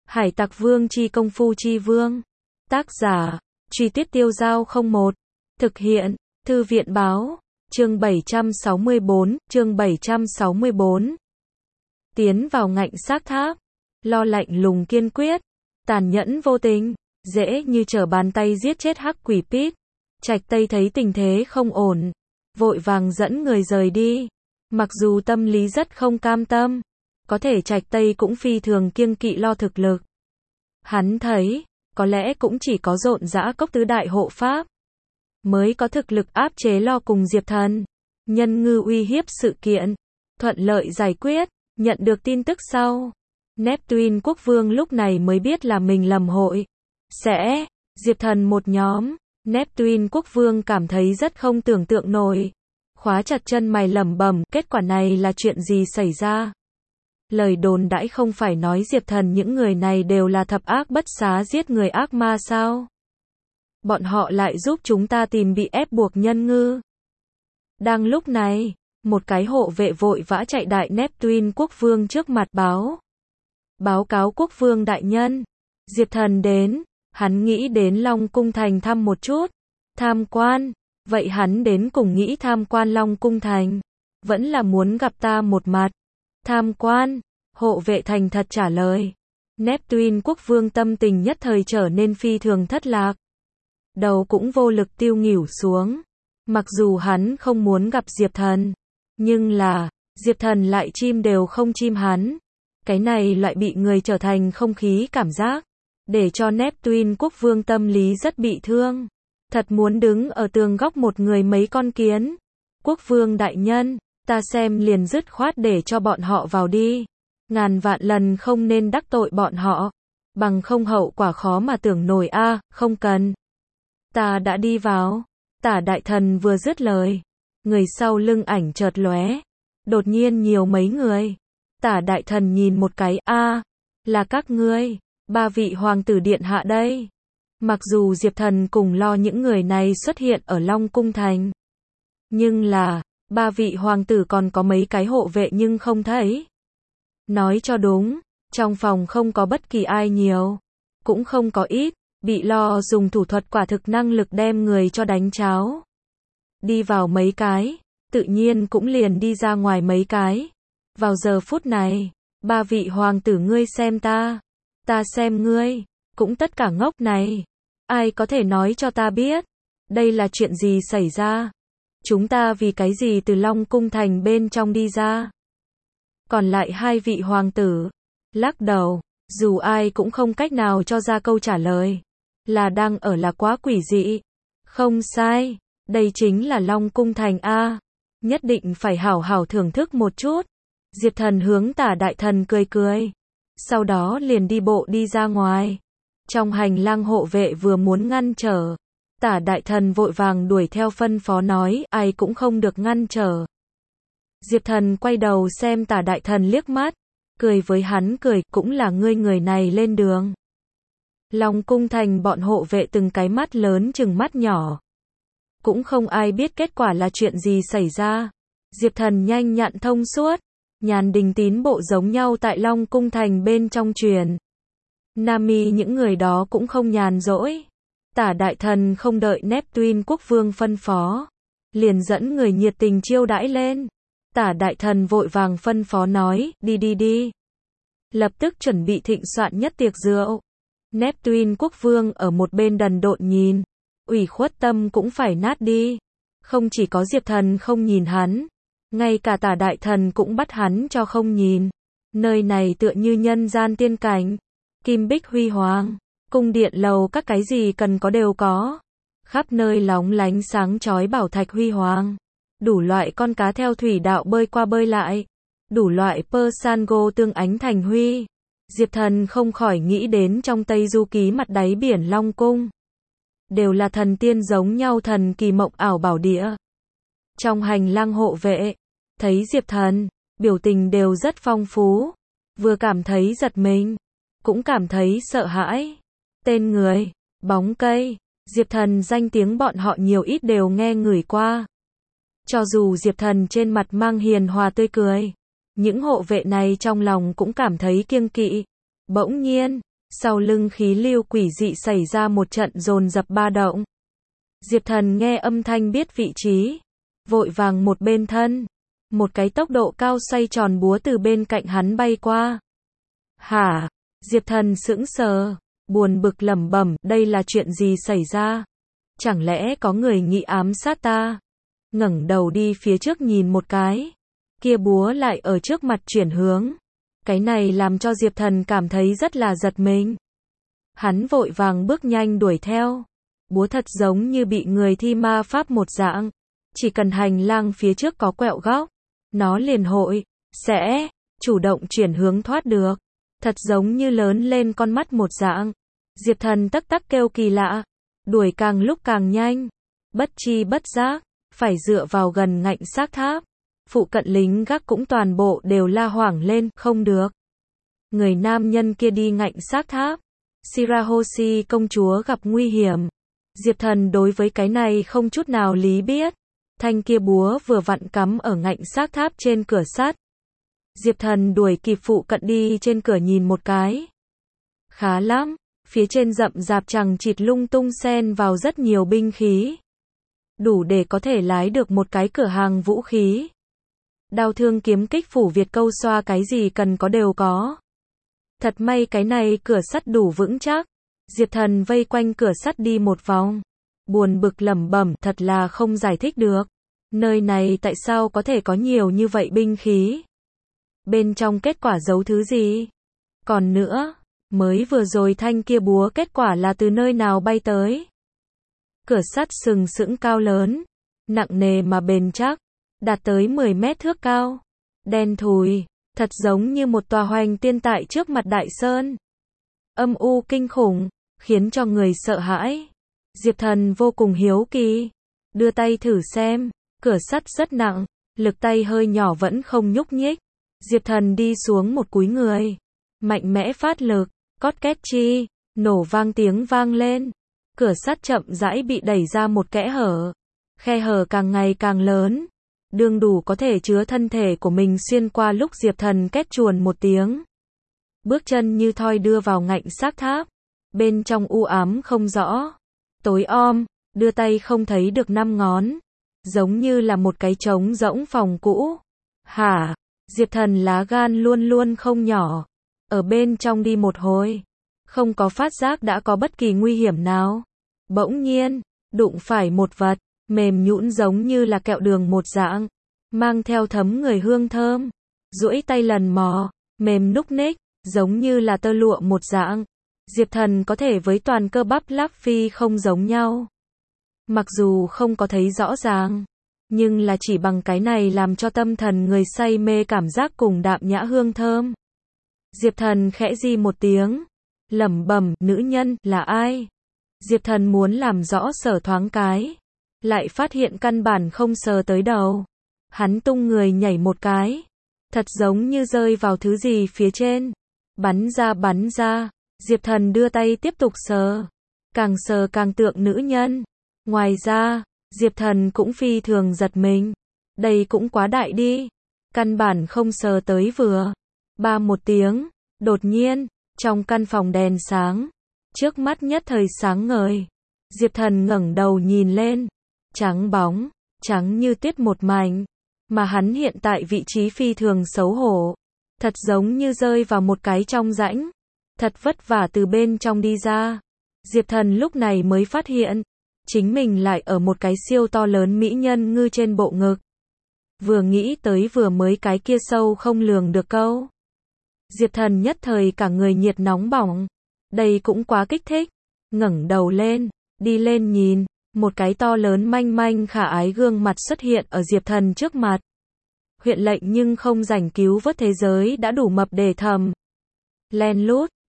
Hải Tặc Vương chi công phu chi vương. Tác giả, Truy Tuyết Tiêu Dao 01. Thực hiện, Thư viện báo. Chương 764, chương 764. Tiến vào ngạnh xác tháp. Lo lạnh lùng kiên quyết. Tàn nhẫn vô tình. Dễ như trở bàn tay giết chết hắc quỷ Pít. Trạch Tây thấy tình thế không ổn. Vội vàng dẫn người rời đi. Mặc dù tâm lý rất không cam tâm. Có thể Trạch Tây cũng phi thường kiêng kỵ Lo thực lực. Hắn thấy, có lẽ cũng chỉ có Dọn Dã Cốc tứ đại hộ pháp mới có thực lực áp chế Lo cùng Diệp Thần. Nhân ngư uy hiếp sự kiện, thuận lợi giải quyết. Nhận được tin tức sau, Neptune quốc vương lúc này mới biết là mình lầm hội. Diệp Thần một nhóm. Neptune quốc vương cảm thấy rất không tưởng tượng nổi. Khóa chặt chân mày lẩm bẩm, kết quả này là chuyện gì xảy ra? Lời đồn đãi không phải nói Diệp Thần những người này đều là thập ác bất xá giết người ác ma sao? Bọn họ lại giúp chúng ta tìm bị ép buộc nhân ngư. Đang lúc này, một cái hộ vệ vội vã chạy đại Neptune quốc vương trước mặt báo cáo quốc vương đại nhân. Diệp Thần đến, hắn nghĩ đến Long Cung Thành thăm một chút. Tham quan, vậy hắn đến cùng nghĩ tham quan Long Cung Thành. Vẫn là muốn gặp ta một mặt. Tham quan, hộ vệ thành thật trả lời. Neptune quốc vương tâm tình nhất thời trở nên phi thường thất lạc. Đầu cũng vô lực tiêu nghỉu xuống. Mặc dù hắn không muốn gặp Diệp Thần, nhưng là, Diệp Thần lại chim đều không chim hắn. Cái này lại bị người trở thành không khí cảm giác, để cho Neptune quốc vương tâm lý rất bị thương. Thật muốn đứng ở tường góc một người mấy con kiến. Quốc vương đại nhân, ta xem liền dứt khoát để cho bọn họ vào đi. Ngàn vạn lần không nên đắc tội bọn họ. Bằng không hậu quả khó mà tưởng nổi a. Không cần. Ta đã đi vào. Tả đại thần vừa dứt lời. Người sau lưng ảnh chợt lóe. Đột nhiên nhiều mấy người. Tả đại thần nhìn một cái, là các ngươi. 3 vị hoàng tử điện hạ đây. Mặc dù Diệp Thần cùng Lo những người này xuất hiện ở Long Cung Thành. Nhưng là, 3 vị hoàng tử còn có mấy cái hộ vệ nhưng không thấy. Nói cho đúng, trong phòng không có bất kỳ ai nhiều. Cũng không có ít, bị Lo dùng thủ thuật quả thực năng lực đem người cho đánh cháo. Đi vào mấy cái, tự nhiên cũng liền đi ra ngoài mấy cái. Vào giờ phút này, 3 vị hoàng tử ngươi xem ta xem ngươi, cũng tất cả ngốc này. Ai có thể nói cho ta biết, đây là chuyện gì xảy ra? Chúng ta vì cái gì từ Long Cung Thành bên trong đi ra? Còn lại 2 vị hoàng tử, lắc đầu, dù ai cũng không cách nào cho ra câu trả lời. Là đang ở là quá quỷ dị. Không sai, đây chính là Long Cung Thành a. Nhất định phải hảo hảo thưởng thức một chút. Diệp Thần hướng Tả đại thần cười cười. Sau đó liền đi bộ đi ra ngoài. Trong hành lang hộ vệ vừa muốn ngăn trở. Tả đại thần vội vàng đuổi theo phân phó nói, ai cũng không được ngăn trở. Diệp Thần quay đầu xem Tả đại thần liếc mắt. Cười với hắn cười, cũng là ngươi người này lên đường. Long Cung Thành bọn hộ vệ từng cái mắt lớn chừng mắt nhỏ. Cũng không ai biết kết quả là chuyện gì xảy ra. Diệp Thần nhanh nhặn thông suốt. Nhàn Đình tín bộ giống nhau tại Long Cung Thành bên trong truyền. Nami những người đó cũng không nhàn rỗi. Tả đại thần không đợi Neptune quốc vương phân phó. Liền dẫn người nhiệt tình chiêu đãi lên. Tả đại thần vội vàng phân phó nói, đi. Lập tức chuẩn bị thịnh soạn nhất tiệc rượu. Neptune quốc vương ở một bên đần độn nhìn. Ủy khuất tâm cũng phải nát đi. Không chỉ có Diệp Thần không nhìn hắn. Ngay cả Tả đại thần cũng bắt hắn cho không nhìn. Nơi này tựa như nhân gian tiên cảnh. Kim bích huy hoàng. Cung điện lầu các cái gì cần có đều có. Khắp nơi lóng lánh sáng chói bảo thạch huy hoàng. Đủ loại con cá theo thủy đạo bơi qua bơi lại. Đủ loại Persango tương ánh thành huy. Diệp Thần không khỏi nghĩ đến trong Tây Du Ký mặt đáy biển Long Cung. Đều là thần tiên giống nhau thần kỳ mộng ảo bảo địa. Trong hành lang hộ vệ, thấy Diệp Thần, biểu tình đều rất phong phú. Vừa cảm thấy giật mình, cũng cảm thấy sợ hãi. Tên người, bóng cây, Diệp Thần danh tiếng bọn họ nhiều ít đều nghe ngửi qua. Cho dù Diệp Thần trên mặt mang hiền hòa tươi cười, những hộ vệ này trong lòng cũng cảm thấy kiêng kỵ. Bỗng nhiên, Sau lưng khí lưu quỷ dị xảy ra một trận dồn dập ba động. Diệp Thần nghe âm thanh biết vị trí, vội vàng một bên thân, một cái tốc độ cao xoay tròn búa từ bên cạnh hắn bay qua. Hả? Diệp Thần sững sờ, buồn bực lẩm bẩm, đây là chuyện gì xảy ra? Chẳng lẽ có người nghị ám sát ta? Ngẩng đầu đi phía trước nhìn một cái, kia búa lại ở trước mặt chuyển hướng. Cái này làm cho Diệp Thần cảm thấy rất là giật mình. Hắn vội vàng bước nhanh đuổi theo. Búa thật giống như bị người thi ma pháp một dạng. Chỉ cần hành lang phía trước có quẹo góc, nó liền sẽ chủ động chuyển hướng thoát được. Thật giống như lớn lên con mắt một dạng. Diệp Thần tắc tắc kêu kỳ lạ. Đuổi càng lúc càng nhanh. Bất chi bất giác, phải dựa vào gần ngạnh xác tháp. Phụ cận lính gác cũng toàn bộ đều la hoảng lên, không được. Người nam nhân kia đi ngạnh xác tháp. Shirahoshi công chúa gặp nguy hiểm. Diệp Thần đối với cái này không chút nào lý biết. Thanh kia búa vừa vặn cắm ở ngạnh xác tháp trên cửa sắt. Diệp Thần đuổi kịp phụ cận đi trên cửa nhìn một cái. Khá lắm, phía trên rậm rạp chằng chịt lung tung xen vào rất nhiều binh khí. Đủ để có thể lái được một cái cửa hàng vũ khí. Đao thương kiếm kích phủ Việt câu xoa cái gì cần có đều có. Thật may cái này cửa sắt đủ vững chắc. Diệp Thần vây quanh cửa sắt đi một vòng. Buồn bực lẩm bẩm, thật là không giải thích được. Nơi này tại sao có thể có nhiều như vậy binh khí? Bên trong kết quả giấu thứ gì? Còn nữa, mới vừa rồi thanh kia búa kết quả là từ nơi nào bay tới? Cửa sắt sừng sững cao lớn, nặng nề mà bền chắc, đạt tới 10 mét thước cao. Đen thùi, thật giống như một tòa hoành tiên tại trước mặt đại sơn. Âm u kinh khủng, khiến cho người sợ hãi. Diệp Thần vô cùng hiếu kỳ, đưa tay thử xem, cửa sắt rất nặng, lực tay hơi nhỏ vẫn không nhúc nhích. Diệp Thần đi xuống một cúi người, mạnh mẽ phát lực, cót két chi, nổ vang tiếng vang lên. Cửa sắt chậm rãi bị đẩy ra một kẽ hở. Khe hở càng ngày càng lớn, đương đủ có thể chứa thân thể của mình xuyên qua lúc Diệp Thần két chuồn một tiếng. Bước chân như thoi đưa vào ngạnh xác tháp. Bên trong u ám không rõ, tối om, đưa tay không thấy được 5 ngón. Giống như là một cái trống rỗng phòng cũ. Hả? Diệp Thần lá gan luôn luôn không nhỏ. Ở bên trong đi một hồi, không có phát giác đã có bất kỳ nguy hiểm nào. Bỗng nhiên, đụng phải một vật, mềm nhũn giống như là kẹo đường một dạng, mang theo thấm người hương thơm. Duỗi tay lần mò, mềm núc ních, giống như là tơ lụa một dạng. Diệp Thần có thể với toàn cơ bắp lắp phi không giống nhau. Mặc dù không có thấy rõ ràng, nhưng là chỉ bằng cái này làm cho tâm thần người say mê cảm giác cùng đạm nhã hương thơm. Diệp Thần khẽ di một tiếng, lẩm bẩm, nữ nhân, là ai? Diệp Thần muốn làm rõ sở thoáng cái, lại phát hiện căn bản không sờ tới đầu. Hắn tung người nhảy một cái, thật giống như rơi vào thứ gì phía trên. Bắn ra, Diệp Thần đưa tay tiếp tục sờ càng tượng nữ nhân. Ngoài ra, Diệp Thần cũng phi thường giật mình. Đây cũng quá đại đi. Căn bản không sờ tới vừa. Ba một tiếng, đột nhiên, trong căn phòng đèn sáng. Trước mắt nhất thời sáng ngời. Diệp Thần ngẩng đầu nhìn lên. Trắng bóng, trắng như tuyết một mảnh. Mà hắn hiện tại vị trí phi thường xấu hổ. Thật giống như rơi vào một cái trong rãnh. Thật vất vả từ bên trong đi ra. Diệp Thần lúc này mới phát hiện. Chính mình lại ở một cái siêu to lớn mỹ nhân ngư trên bộ ngực. Vừa nghĩ tới vừa mới cái kia sâu không lường được câu. Diệp Thần nhất thời cả người nhiệt nóng bỏng. Đây cũng quá kích thích. Ngẩng đầu lên, đi lên nhìn. Một cái to lớn manh manh khả ái gương mặt xuất hiện ở Diệp Thần trước mặt. Huyện lệnh nhưng không rảnh cứu vớt thế giới đã đủ mập để thầm. Len lút,